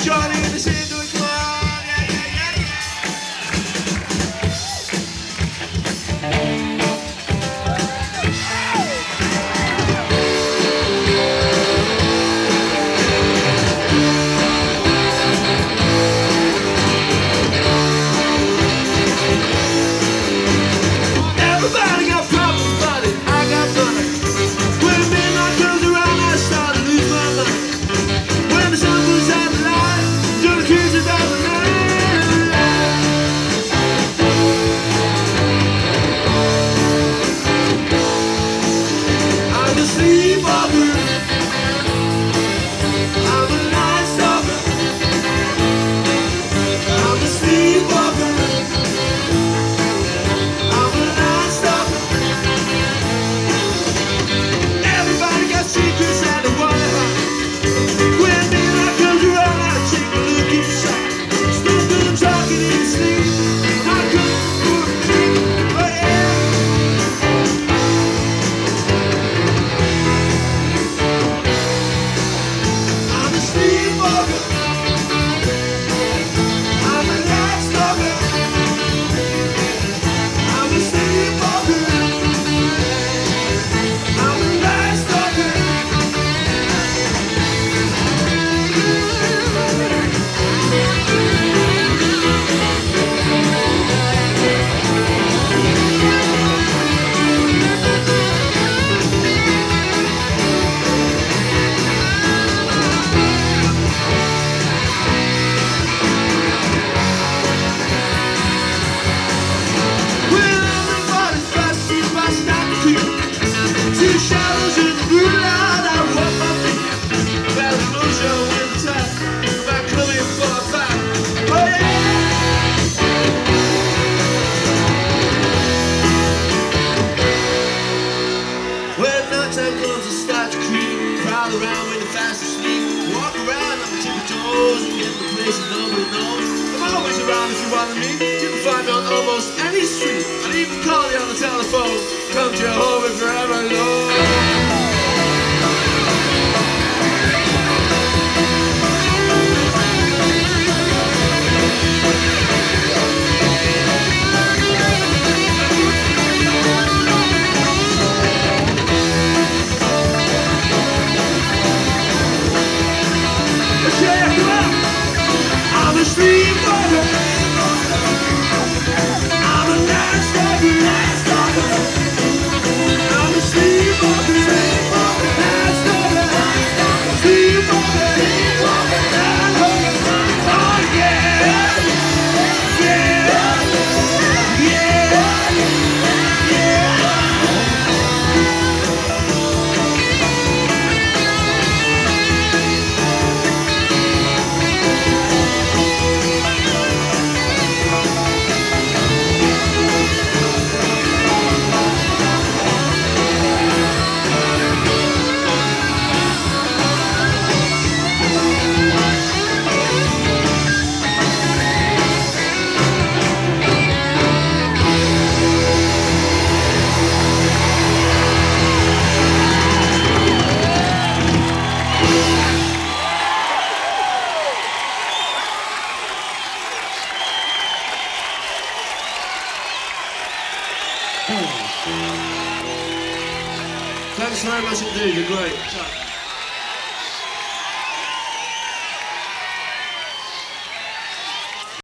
Johnny in the scene doing come on, yeah, yeah, yeah. Everybody got problems, buddy. I got money. When midnight comes around, I start to lose my mind. When the sun puts out the light, Johnny keeps it down the night. I'm a sleepwalker. I'm a night stalker. I'm a sleepwalker. I'm a night stalker. Everybody got secrets that they wanna hide. When midnight comes around, I take a look inside. Still good talking in your sleep. I couldn't put me, but yeah. I'm a sleepwalker. I'm a night stalker. I'm a sleepwalker. I'm a night stalker. When everybody's busting out the creek, see shadows in the moonlight, I walk my feet. Fast motion with the tide, back coming for a fight. Oh yeah! When nighttime comes, I start to creep, prowl around with the fastest sleep, walk around on my tippy toes and get the places nobody knows. I'm always around if you want me. You can find me on almost any street. I'll even call you on the telephone. Come to your home if you're ever alone. Yeah, come on. I'm a sleepwalker. I'm a night stalker. I'm a sleepwalker. Night stalker. Sleepwalker. Oh yeah. Yeah. Yeah. Thanks very much indeed, you're great.